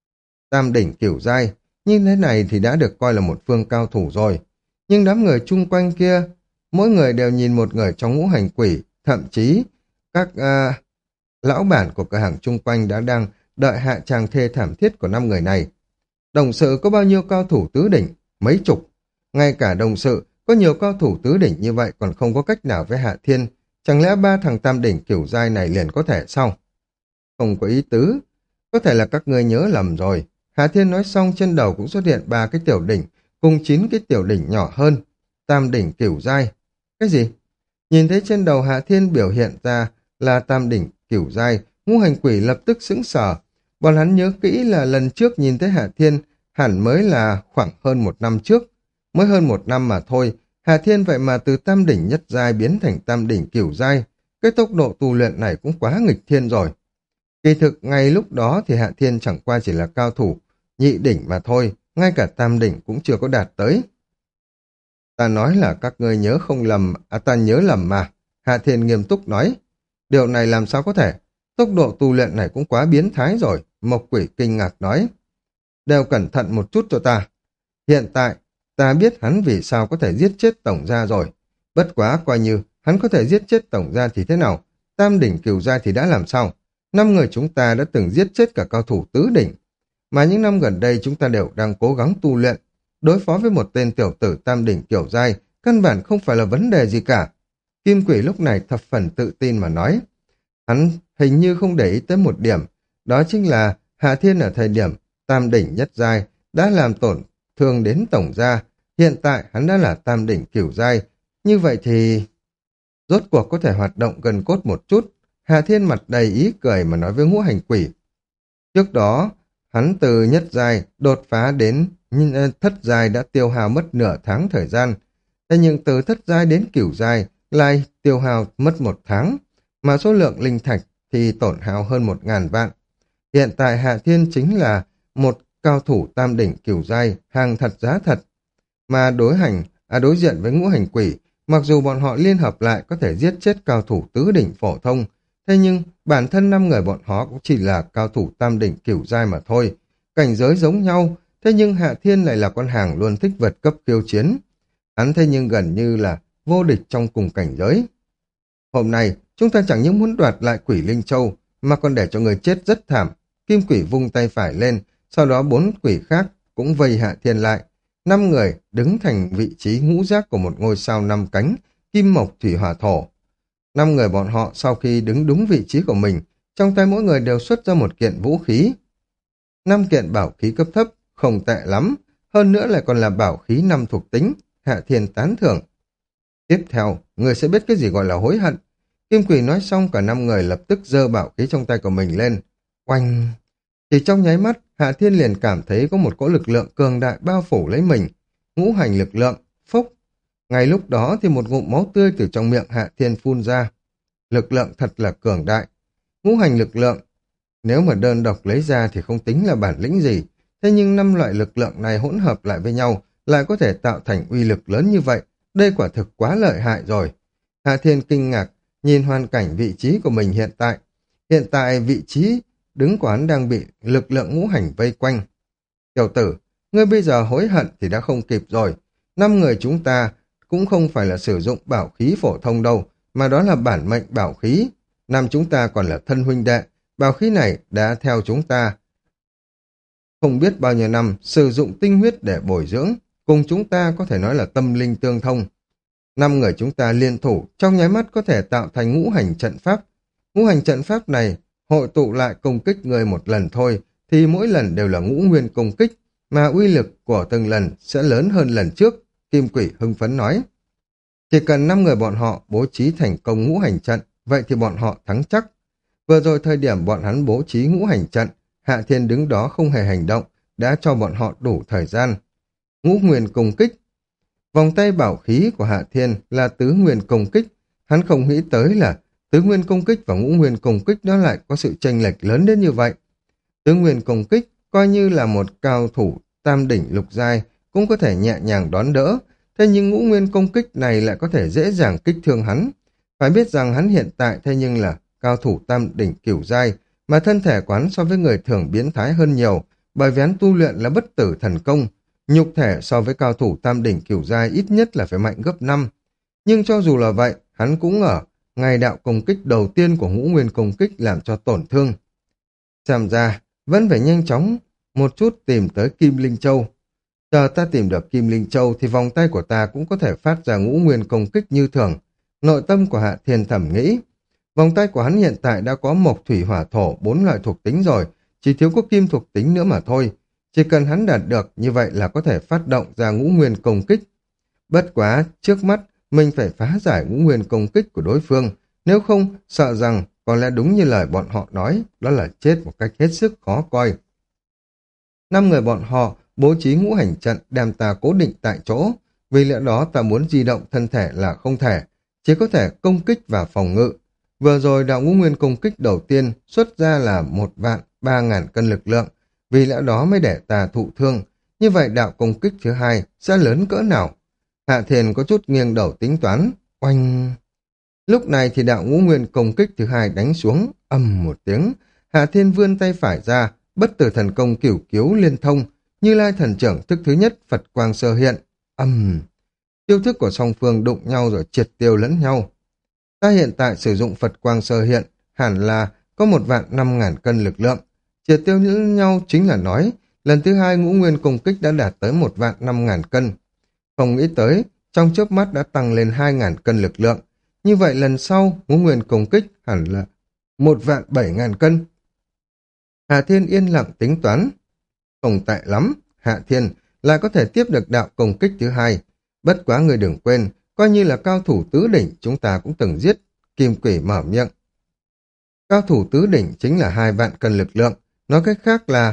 Tam đỉnh cửu giai, như thế này thì đã được coi là một phương cao thủ rồi. Nhưng đám người chung quanh kia, mỗi người đều nhìn một người trong Ngũ Hành Quỷ, thậm chí các uh, lão bản của cửa hàng chung quanh đã đang đợi hạ tràng thê thảm thiết của năm người này. Đồng sự có bao nhiêu cao thủ tứ đỉnh? Mấy chục. Ngay cả đồng sự có nhiều cao thủ tứ đỉnh như vậy còn không có cách nào với Hạ Thiên. Chẳng lẽ ba thằng tam đỉnh cửu giai này liền có thể sao? Không có ý tứ. Có thể là các ngươi nhớ lầm rồi. Hạ Thiên nói xong trên đầu cũng xuất hiện ba cái tiểu đỉnh cùng chín cái tiểu đỉnh nhỏ hơn. Tam đỉnh cửu giai. Cái gì? Nhìn thấy trên đầu Hạ Thiên biểu hiện ra là tam đỉnh cửu giai, Ngũ Hành Quỷ lập tức sững sờ. Bọn hắn nhớ kỹ là lần trước nhìn thấy Hạ Thiên hẳn mới là khoảng hơn một năm trước. Mới hơn một năm mà thôi, Hạ Thiên vậy mà từ tam đỉnh nhất giai biến thành tam đỉnh cửu giai. Cái tốc độ tu luyện này cũng quá nghịch thiên rồi. Kỳ thực ngay lúc đó thì Hạ Thiên chẳng qua chỉ là cao thủ nhị đỉnh mà thôi, ngay cả tam đỉnh cũng chưa có đạt tới. Ta nói là các ngươi nhớ không lầm, à ta nhớ lầm mà. Hạ Thiên nghiêm túc nói. Điều này làm sao có thể? Tốc độ tu luyện này cũng quá biến thái rồi. Mộc Quỷ kinh ngạc nói. Đều cẩn thận một chút cho ta. Hiện tại, ta biết hắn vì sao có thể giết chết tổng gia rồi. Bất quá coi như hắn có thể giết chết tổng gia thì thế nào? Tam đỉnh cửu gia thì đã làm sao? Năm người chúng ta đã từng giết chết cả cao thủ tứ đỉnh. Mà những năm gần đây chúng ta đều đang cố gắng tu luyện. Đối phó với một tên tiểu tử tam đỉnh cửu giai, căn bản không phải là vấn đề gì cả. Kim Quỷ lúc này thập phần tự tin mà nói. Hắn hình như không để ý tới một điểm, đó chính là Hạ Thiên ở thời điểm tam đỉnh nhất giai đã làm tổn thương đến tổng gia. Hiện tại hắn đã là tam đỉnh cửu giai. Như vậy thì rốt cuộc có thể hoạt động gần cốt một chút. Hạ Thiên mặt đầy ý cười mà nói với Ngũ Hành Quỷ. Trước đó, Hắn từ nhất giai đột phá đến thất giai đã tiêu hao mất nửa tháng thời gian. Thế nhưng từ thất giai đến cửu giai lại tiêu hao mất một tháng, mà số lượng linh thạch thì tổn hao hơn một ngàn vạn. Hiện tại Hạ Thiên chính là một cao thủ tam đỉnh cửu giai, hàng thật giá thật. Mà đối hành, à đối diện với ngũ hành quỷ, mặc dù bọn họ liên hợp lại có thể giết chết cao thủ tứ đỉnh phổ thông, thế nhưng bản thân năm người bọn họ cũng chỉ là cao thủ tam đỉnh cửu giai mà thôi. Cảnh giới giống nhau, thế nhưng Hạ Thiên lại là con hàng luôn thích vượt cấp khiêu chiến. Hắn thế nhưng gần như là vô địch trong cùng cảnh giới. Hôm nay, chúng ta chẳng những muốn đoạt lại quỷ Linh Châu, mà còn để cho người chết rất thảm. Kim quỷ vung tay phải lên, sau đó bốn quỷ khác cũng vây Hạ Thiên lại. Năm người đứng thành vị trí ngũ giác của một ngôi sao năm cánh, kim mộc thủy hỏa thổ. Năm người bọn họ sau khi đứng đúng vị trí của mình, trong tay mỗi người đều xuất ra một kiện vũ khí. Năm kiện bảo khí cấp thấp, không tệ lắm, hơn nữa lại còn là bảo khí năm thuộc tính, Hạ Thiên tán thưởng. Tiếp theo, người sẽ biết cái gì gọi là hối hận. Kim quỷ nói xong, cả năm người lập tức giơ bảo khí trong tay của mình lên. Oanh! Chỉ trong nháy mắt, Hạ Thiên liền cảm thấy có một cỗ lực lượng cường đại bao phủ lấy mình. Ngũ hành lực lượng, phốc. Ngay lúc đó thì một ngụm máu tươi từ trong miệng Hạ Thiên phun ra. Lực lượng thật là cường đại. Ngũ hành lực lượng, nếu mà đơn độc lấy ra thì không tính là bản lĩnh gì. Thế nhưng năm loại lực lượng này hỗn hợp lại với nhau lại có thể tạo thành uy lực lớn như vậy. Đây quả thực quá lợi hại rồi. Hạ Thiên kinh ngạc, nhìn hoàn cảnh vị trí của mình hiện tại. Hiện tại vị trí đứng của hắn đang bị lực lượng ngũ hành vây quanh. Tiểu tử, ngươi bây giờ hối hận thì đã không kịp rồi. Năm người chúng ta cũng không phải là sử dụng bảo khí phổ thông đâu, mà đó là bản mệnh bảo khí. Năm chúng ta còn là thân huynh đệ, bảo khí này đã theo chúng ta không biết bao nhiêu năm, sử dụng tinh huyết để bồi dưỡng, cùng chúng ta có thể nói là tâm linh tương thông. Năm người chúng ta liên thủ, trong nháy mắt có thể tạo thành ngũ hành trận pháp. Ngũ hành trận pháp này hội tụ lại công kích người một lần thôi, thì mỗi lần đều là ngũ nguyên công kích, mà uy lực của từng lần sẽ lớn hơn lần trước, Kim Quỷ hưng phấn nói. Chỉ cần năm người bọn họ bố trí thành công ngũ hành trận, vậy thì bọn họ thắng chắc. Vừa rồi thời điểm bọn hắn bố trí ngũ hành trận, Hạ Thiên đứng đó không hề hành động, đã cho bọn họ đủ thời gian. Ngũ nguyên công kích. Vòng tay bảo khí của Hạ Thiên là tứ nguyên công kích, hắn không nghĩ tới là tứ nguyên công kích và ngũ nguyên công kích đó lại có sự chênh lệch lớn đến như vậy. Tứ nguyên công kích coi như là một cao thủ tam đỉnh lục giai cũng có thể nhẹ nhàng đón đỡ, thế nhưng ngũ nguyên công kích này lại có thể dễ dàng kích thương hắn. Phải biết rằng hắn hiện tại thế nhưng là cao thủ tam đỉnh cửu giai, mà thân thể quán so với người thường biến thái hơn nhiều, bởi vì hắn tu luyện là bất tử thần công, nhục thể so với cao thủ tam đỉnh cửu giai ít nhất là phải mạnh gấp năm. Nhưng cho dù là vậy, hắn cũng ở ngày đạo công kích đầu tiên của ngũ nguyên công kích làm cho tổn thương. Xem ra, vẫn phải nhanh chóng một chút tìm tới Kim Linh Châu. Chờ ta tìm được Kim Linh Châu thì vòng tay của ta cũng có thể phát ra ngũ nguyên công kích như thường. Nội tâm của Hạ Thiên thẩm nghĩ. Vòng tay của hắn hiện tại đã có mộc thủy hỏa thổ bốn loại thuộc tính rồi, chỉ thiếu có kim thuộc tính nữa mà thôi. Chỉ cần hắn đạt được như vậy là có thể phát động ra ngũ nguyên công kích. Bất quá, trước mắt mình phải phá giải ngũ nguyên công kích của đối phương, nếu không sợ rằng có lẽ đúng như lời bọn họ nói, đó là chết một cách hết sức khó coi. Năm người bọn họ bố trí ngũ hành trận đem ta cố định tại chỗ, vì lẽ đó ta muốn di động thân thể là không thể, chỉ có thể công kích và phòng ngự. Vừa rồi đạo ngũ nguyên công kích đầu tiên xuất ra là một vạn ba ngàn cân lực lượng, vì lẽ đó mới để ta thụ thương. Như vậy đạo công kích thứ hai sẽ lớn cỡ nào? Hạ Thiên có chút nghiêng đầu tính toán. Oanh! Lúc này thì đạo ngũ nguyên công kích thứ hai đánh xuống, ầm một tiếng. Hạ Thiên vươn tay phải ra, bất tử thần công cửu cứu liên thông, Như Lai thần trưởng thức thứ nhất Phật quang sơ hiện. Ầm! Chiêu thức của song phương đụng nhau rồi triệt tiêu lẫn nhau. Ta hiện tại sử dụng Phật quang sơ hiện, hẳn là có một vạn năm ngàn cân lực lượng. Triệt tiêu lẫn nhau chính là nói, lần thứ hai ngũ nguyên công kích đã đạt tới một vạn năm ngàn cân. Không nghĩ tới, trong chớp mắt đã tăng lên hai ngàn cân lực lượng. Như vậy lần sau, ngũ nguyên công kích hẳn là một vạn bảy ngàn cân. Hạ Thiên yên lặng tính toán. Không tệ lắm, Hạ Thiên lại có thể tiếp được đạo công kích thứ hai. Bất quá người đừng quên, coi như là cao thủ tứ đỉnh chúng ta cũng từng giết. Kim Quỷ mở miệng. Cao thủ tứ đỉnh chính là hai vạn cân lực lượng. Nói cách khác là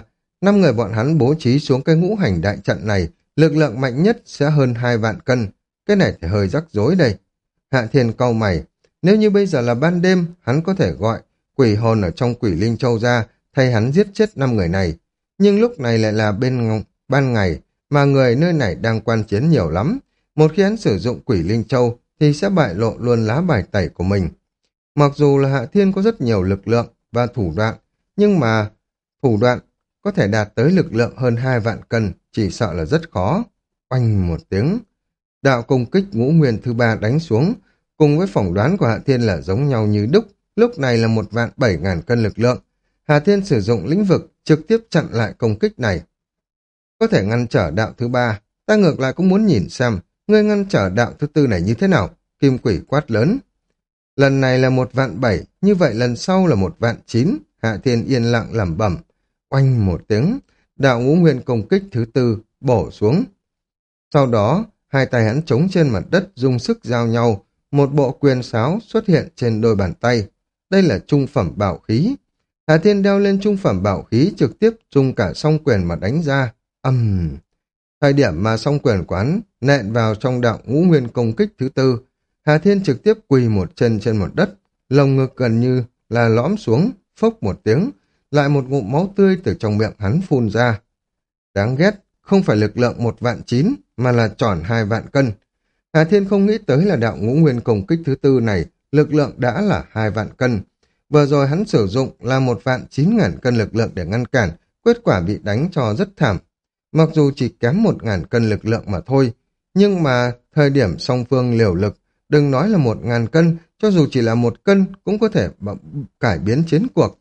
Năm người bọn hắn bố trí xuống cái ngũ hành đại trận này, lực lượng mạnh nhất sẽ hơn hai vạn cân. Cái này thì hơi rắc rối đây. Hạ Thiên cau mày, nếu như bây giờ là ban đêm, hắn có thể gọi quỷ hồn ở trong Quỷ Linh Châu ra, thay hắn giết chết năm người này. Nhưng lúc này lại là bên ban ngày, mà người nơi này đang quan chiến nhiều lắm. Một khi hắn sử dụng Quỷ Linh Châu, thì sẽ bại lộ luôn lá bài tẩy của mình. Mặc dù là Hạ Thiên có rất nhiều lực lượng và thủ đoạn, nhưng mà thủ đoạn có thể đạt tới lực lượng hơn hai vạn cân, chỉ sợ là rất khó. Oanh một tiếng, đạo công kích ngũ nguyên thứ ba đánh xuống, cùng với phỏng đoán của Hạ Thiên là giống nhau như đúc, lúc này là một vạn bảy ngàn cân lực lượng. Hạ Thiên sử dụng lĩnh vực trực tiếp chặn lại công kích này. Có thể ngăn trở đạo thứ ba, ta ngược lại cũng muốn nhìn xem, ngươi ngăn trở đạo thứ tư này như thế nào, Kim Quỷ quát lớn. Lần này là một vạn bảy, như vậy lần sau là một vạn chín, Hạ Thiên yên lặng lẩm bẩm. Oanh một tiếng, đạo ngũ nguyên công kích thứ tư bổ xuống. Sau đó, hai tay hắn chống trên mặt đất dùng sức giao nhau, một bộ quyền sáo xuất hiện trên đôi bàn tay. Đây là trung phẩm bảo khí. Hạ Thiên đeo lên trung phẩm bảo khí trực tiếp dùng cả song quyền mà đánh ra. Âm! Uhm. Thời điểm mà song quyền quán nện vào trong đạo ngũ nguyên công kích thứ tư, Hà Thiên trực tiếp quỳ một chân trên một đất, lồng ngực gần như là lõm xuống, phốc một tiếng, lại một ngụm máu tươi từ trong miệng hắn phun ra. Đáng ghét, không phải lực lượng một vạn chín, mà là tròn hai vạn cân. Hà Thiên không nghĩ tới là đạo ngũ nguyên công kích thứ tư này, lực lượng đã là hai vạn cân. Vừa rồi hắn sử dụng là một vạn chín ngàn cân lực lượng để ngăn cản, kết quả bị đánh cho rất thảm. Mặc dù chỉ kém một ngàn cân lực lượng mà thôi, nhưng mà thời điểm song phương liều lực, đừng nói là một ngàn cân, cho dù chỉ là một cân cũng có thể cải biến chiến cuộc.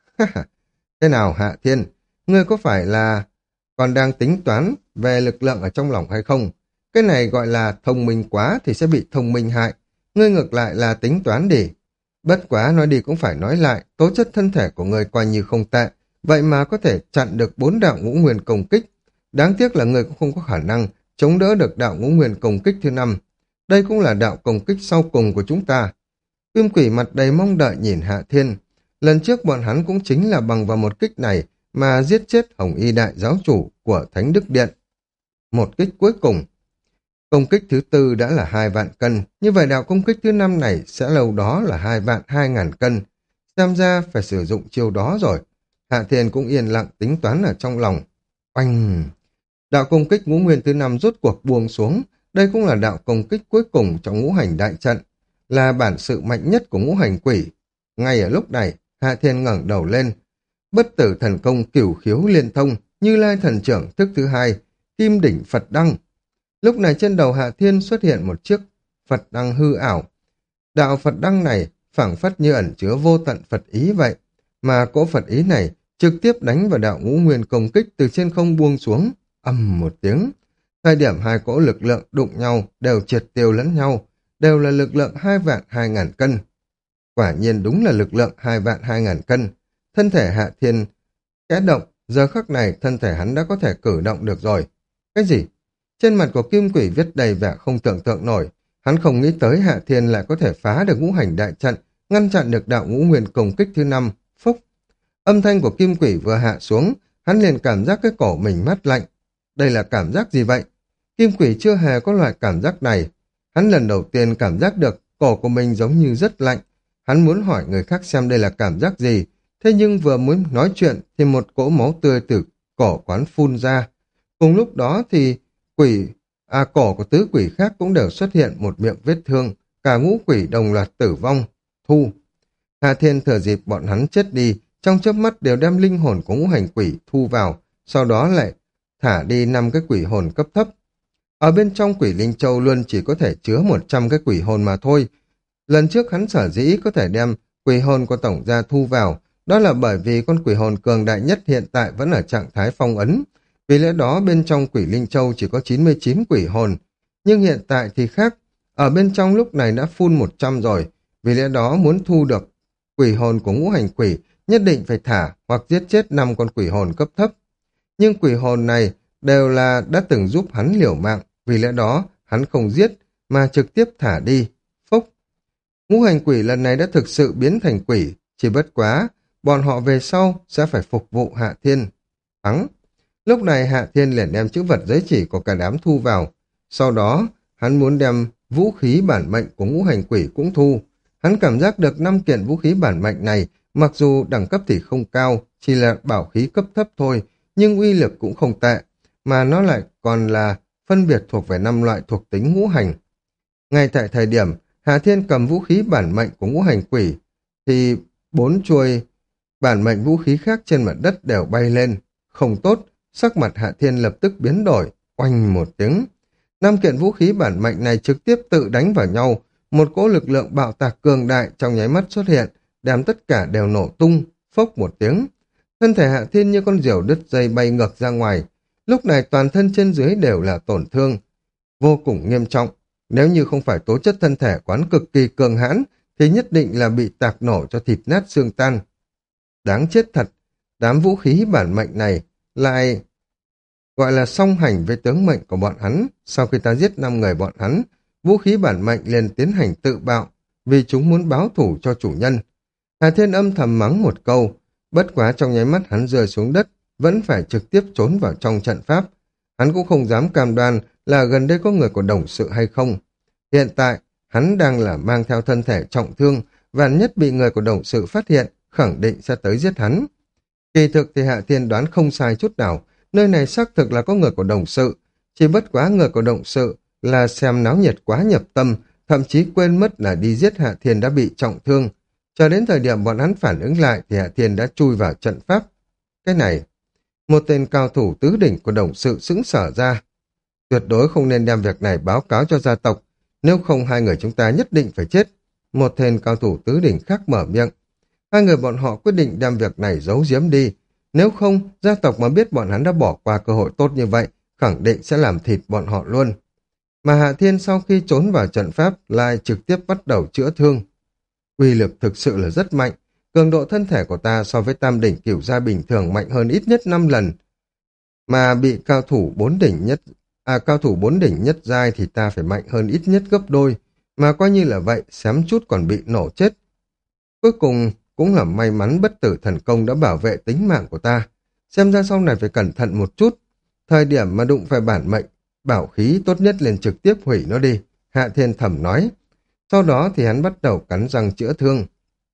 Thế nào Hạ Thiên, ngươi có phải là còn đang tính toán về lực lượng ở trong lòng hay không? Cái này gọi là thông minh quá thì sẽ bị thông minh hại. Ngươi ngược lại là tính toán đi. Bất quá nói đi cũng phải nói lại, tố chất thân thể của ngươi coi như không tệ, vậy mà có thể chặn được bốn đạo ngũ nguyên công kích. Đáng tiếc là ngươi cũng không có khả năng chống đỡ được đạo ngũ nguyên công kích thứ năm. Đây cũng là đạo công kích sau cùng của chúng ta. Kim Quỷ mặt đầy mong đợi nhìn Hạ Thiên. Lần trước bọn hắn cũng chính là bằng vào một kích này mà giết chết Hồng Y Đại Giáo Chủ của Thánh Đức Điện. Một kích cuối cùng. Công kích thứ tư đã là hai vạn cân, như vậy đạo công kích thứ năm này sẽ lâu đó là hai vạn hai ngàn cân. Xem ra phải sử dụng chiêu đó rồi. Hạ Thiên cũng yên lặng tính toán ở trong lòng. Oanh! Đạo công kích ngũ nguyên thứ năm rốt cuộc buông xuống. Đây cũng là đạo công kích cuối cùng trong ngũ hành đại trận, là bản sự mạnh nhất của ngũ hành quỷ. Ngay ở lúc này, Hạ Thiên ngẩng đầu lên. Bất tử thần công cửu khiếu liên thông, Như Lai thần trưởng thức thứ hai, Kim đỉnh Phật đăng. Lúc này trên đầu Hạ Thiên xuất hiện một chiếc Phật đăng hư ảo. Đạo Phật đăng này phảng phất như ẩn chứa vô tận Phật ý vậy, mà cỗ Phật ý này trực tiếp đánh vào đạo ngũ nguyên công kích từ trên không buông xuống. Ầm một tiếng. Thời điểm hai cỗ lực lượng đụng nhau đều triệt tiêu lẫn nhau, đều là lực lượng hai vạn hai ngàn cân. Quả nhiên đúng là lực lượng hai vạn hai ngàn cân. Thân thể Hạ Thiên khẽ động, giờ khắc này thân thể hắn đã có thể cử động được rồi. Cái gì? Trên mặt của Kim Quỷ viết đầy vẻ không tưởng tượng nổi. Hắn không nghĩ tới Hạ Thiên lại có thể phá được ngũ hành đại trận, ngăn chặn được đạo ngũ nguyên công kích thứ năm. Phúc! Âm thanh của Kim Quỷ vừa hạ xuống, hắn liền cảm giác cái cổ mình mát lạnh. Đây là cảm giác gì vậy? Kim Quỷ chưa hề có loại cảm giác này. Hắn lần đầu tiên cảm giác được cổ của mình giống như rất lạnh. Hắn muốn hỏi người khác xem đây là cảm giác gì. Thế nhưng vừa muốn nói chuyện thì một cỗ máu tươi từ cổ quán phun ra. Cùng lúc đó thì quỷ, à cổ của tứ quỷ khác cũng đều xuất hiện một miệng vết thương. Cả ngũ quỷ đồng loạt tử vong. Thu. Hà Thiên thừa dịp bọn hắn chết đi, trong chớp mắt đều đem linh hồn của ngũ hành quỷ thu vào, sau đó lại thả đi năm cái quỷ hồn cấp thấp. Ở bên trong Quỷ Linh Châu luôn chỉ có thể chứa một trăm cái quỷ hồn mà thôi. Lần trước hắn sở dĩ có thể đem quỷ hồn của tổng gia thu vào, đó là bởi vì con quỷ hồn cường đại nhất hiện tại vẫn ở trạng thái phong ấn. Vì lẽ đó bên trong Quỷ Linh Châu chỉ có chín mươi chín quỷ hồn. Nhưng hiện tại thì khác, ở bên trong lúc này đã full một trăm rồi. Vì lẽ đó muốn thu được quỷ hồn của ngũ hành quỷ, nhất định phải thả hoặc giết chết năm con quỷ hồn cấp thấp. Nhưng quỷ hồn này đều là đã từng giúp hắn liều mạng, vì lẽ đó hắn không giết mà trực tiếp thả đi. Phúc! Ngũ hành quỷ lần này đã thực sự biến thành quỷ, chỉ bất quá bọn họ về sau sẽ phải phục vụ Hạ Thiên. Thắng. Lúc này Hạ Thiên liền đem chữ vật giới chỉ của cả đám thu vào. Sau đó, hắn muốn đem vũ khí bản mệnh của ngũ hành quỷ cũng thu. Hắn cảm giác được năm kiện vũ khí bản mệnh này, mặc dù đẳng cấp thì không cao, chỉ là bảo khí cấp thấp thôi, nhưng uy lực cũng không tệ, mà nó lại còn là phân biệt thuộc về năm loại thuộc tính ngũ hành. Ngay tại thời điểm Hạ Thiên cầm vũ khí bản mệnh của ngũ hành quỷ, thì bốn chuôi bản mệnh vũ khí khác trên mặt đất đều bay lên. Không tốt, sắc mặt Hạ Thiên lập tức biến đổi, oanh một tiếng. Năm kiện vũ khí bản mệnh này trực tiếp tự đánh vào nhau, một cỗ lực lượng bạo tạc cường đại trong nháy mắt xuất hiện, đem tất cả đều nổ tung, phốc một tiếng. Thân thể Hạ Thiên như con diều đứt dây bay ngược ra ngoài, lúc này toàn thân trên dưới đều là tổn thương, vô cùng nghiêm trọng. Nếu như không phải tố chất thân thể quán cực kỳ cường hãn, thì nhất định là bị tạc nổ cho thịt nát xương tan. Đáng chết thật, đám vũ khí bản mệnh này lại gọi là song hành với tướng mệnh của bọn hắn. Sau khi ta giết năm người bọn hắn, vũ khí bản mệnh liền tiến hành tự bạo, vì chúng muốn báo thủ cho chủ nhân. Hà Thiên âm thầm mắng một câu, bất quá trong nháy mắt hắn rơi xuống đất, vẫn phải trực tiếp trốn vào trong trận pháp. Hắn cũng không dám cam đoan là gần đây có người của đồng sự hay không. Hiện tại, hắn đang là mang theo thân thể trọng thương, vạn nhất bị người của đồng sự phát hiện, khẳng định sẽ tới giết hắn. Kỳ thực thì Hạ Thiên đoán không sai chút nào, nơi này xác thực là có người của đồng sự, chỉ bất quá người của đồng sự là xem náo nhiệt quá nhập tâm, thậm chí quên mất là đi giết Hạ Thiên đã bị trọng thương. Cho đến thời điểm bọn hắn phản ứng lại thì Hạ Thiên đã chui vào trận pháp. Cái này, một tên cao thủ tứ đỉnh của đồng sự sững sờ ra. Tuyệt đối không nên đem việc này báo cáo cho gia tộc, nếu không hai người chúng ta nhất định phải chết. Một tên cao thủ tứ đỉnh khác mở miệng. Hai người bọn họ quyết định đem việc này giấu giếm đi. Nếu không, gia tộc mà biết bọn hắn đã bỏ qua cơ hội tốt như vậy, khẳng định sẽ làm thịt bọn họ luôn. Mà Hạ Thiên sau khi trốn vào trận pháp lại trực tiếp bắt đầu chữa thương. Uy lực thực sự là rất mạnh. Cường độ thân thể của ta so với tam đỉnh cửu gia bình thường mạnh hơn ít nhất năm lần. Mà bị cao thủ bốn đỉnh nhất à cao thủ bốn đỉnh nhất giai thì ta phải mạnh hơn ít nhất gấp đôi. Mà coi như là vậy, xém chút còn bị nổ chết. Cuối cùng cũng là may mắn bất tử thần công đã bảo vệ tính mạng của ta. Xem ra sau này phải cẩn thận một chút. Thời điểm mà đụng phải bản mệnh, bảo khí tốt nhất liền trực tiếp hủy nó đi. Hạ Thiên thầm nói. Sau đó thì hắn bắt đầu cắn răng chữa thương.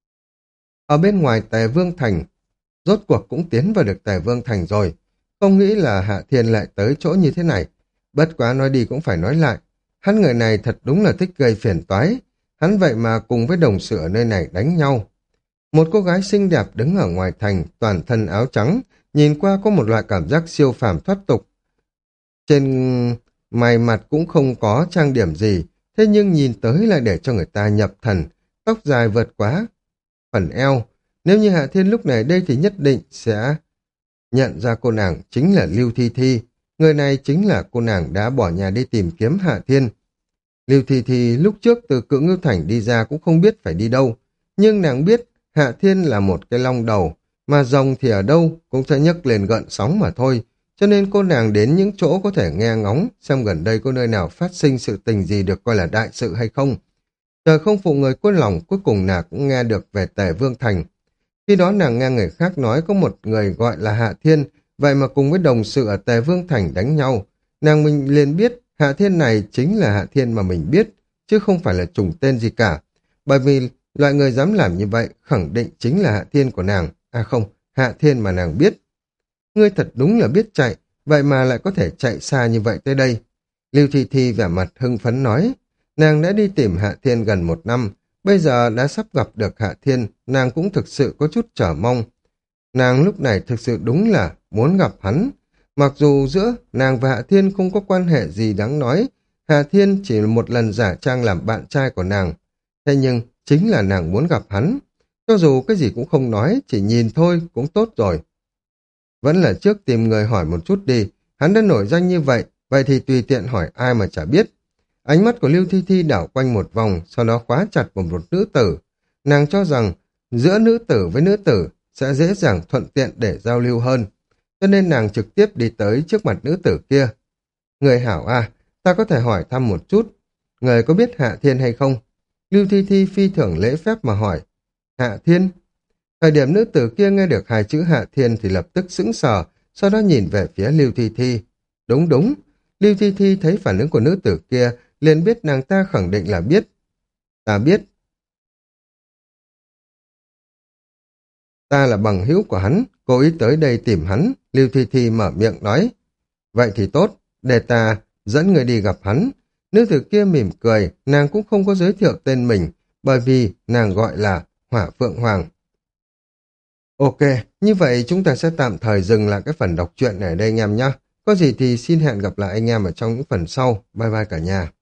Ở bên ngoài Tề Vương Thành, rốt cuộc cũng tiến vào được Tề Vương Thành rồi. Không nghĩ là Hạ Thiên lại tới chỗ như thế này. Bất quá nói đi cũng phải nói lại. Hắn người này thật đúng là thích gây phiền toái. Hắn vậy mà cùng với đồng sự ở nơi này đánh nhau. Một cô gái xinh đẹp đứng ở ngoài thành, toàn thân áo trắng, nhìn qua có một loại cảm giác siêu phàm thoát tục. Trên mày mặt cũng không có trang điểm gì, thế nhưng nhìn tới lại để cho người ta nhập thần, tóc dài vượt quá phần eo. Nếu như Hạ Thiên lúc này đây thì nhất định sẽ nhận ra cô nàng chính là Lưu Thi Thi. Người này chính là cô nàng đã bỏ nhà đi tìm kiếm Hạ Thiên. Lưu Thi Thi lúc trước từ Cự Ngưu Thành đi ra cũng không biết phải đi đâu, nhưng nàng biết Hạ Thiên là một cái long đầu, mà rồng thì ở đâu cũng sẽ nhấc lên gợn sóng mà thôi, cho nên cô nàng đến những chỗ có thể nghe ngóng xem gần đây có nơi nào phát sinh sự tình gì được coi là đại sự hay không. Trời không phụ người có lòng, cuối cùng nàng cũng nghe được về Tề Vương Thành. Khi đó nàng nghe người khác nói có một người gọi là Hạ Thiên, vậy mà cùng với đồng sự ở Tề Vương Thành đánh nhau. Nàng mình liền biết Hạ Thiên này chính là Hạ Thiên mà mình biết, chứ không phải là trùng tên gì cả. Bởi vì loại người dám làm như vậy khẳng định chính là Hạ Thiên của nàng. À không, Hạ Thiên mà nàng biết. Ngươi thật đúng là biết chạy, vậy mà lại có thể chạy xa như vậy tới đây. Lưu Thi Thi vẻ mặt hưng phấn nói, nàng đã đi tìm Hạ Thiên gần một năm, bây giờ đã sắp gặp được Hạ Thiên, nàng cũng thực sự có chút chờ mong. Nàng lúc này thực sự đúng là muốn gặp hắn. Mặc dù giữa nàng và Hạ Thiên không có quan hệ gì đáng nói, Hạ Thiên chỉ một lần giả trang làm bạn trai của nàng. Thế nhưng, chính là nàng muốn gặp hắn. Cho dù cái gì cũng không nói, chỉ nhìn thôi cũng tốt rồi. Vẫn là trước tìm người hỏi một chút đi, hắn đã nổi danh như vậy, vậy thì tùy tiện hỏi ai mà chả biết. Ánh mắt của Lưu Thi Thi đảo quanh một vòng, sau đó khóa chặt vào một nữ tử. Nàng cho rằng giữa nữ tử với nữ tử sẽ dễ dàng thuận tiện để giao lưu hơn. Cho nên nàng trực tiếp đi tới trước mặt nữ tử kia. Người hảo à, ta có thể hỏi thăm một chút. Người có biết Hạ Thiên hay không? Lưu Thi Thi phi thường lễ phép mà hỏi. Hạ Thiên? Thời điểm nữ tử kia nghe được hai chữ Hạ Thiên thì lập tức sững sờ, sau đó nhìn về phía Lưu Thi Thi. Đúng đúng, Lưu Thi Thi thấy phản ứng của nữ tử kia, liền biết nàng ta khẳng định là biết. Ta biết, ta là bằng hữu của hắn, cố ý tới đây tìm hắn, Lưu Thi Thi mở miệng nói. Vậy thì tốt, để ta dẫn người đi gặp hắn. Nữ tử kia mỉm cười, nàng cũng không có giới thiệu tên mình, bởi vì nàng gọi là Hỏa Phượng Hoàng. Ok, như vậy chúng ta sẽ tạm thời dừng lại cái phần đọc truyện này ở đây anh em nhé. Có gì thì xin hẹn gặp lại anh em ở trong những phần sau. Bye bye cả nhà.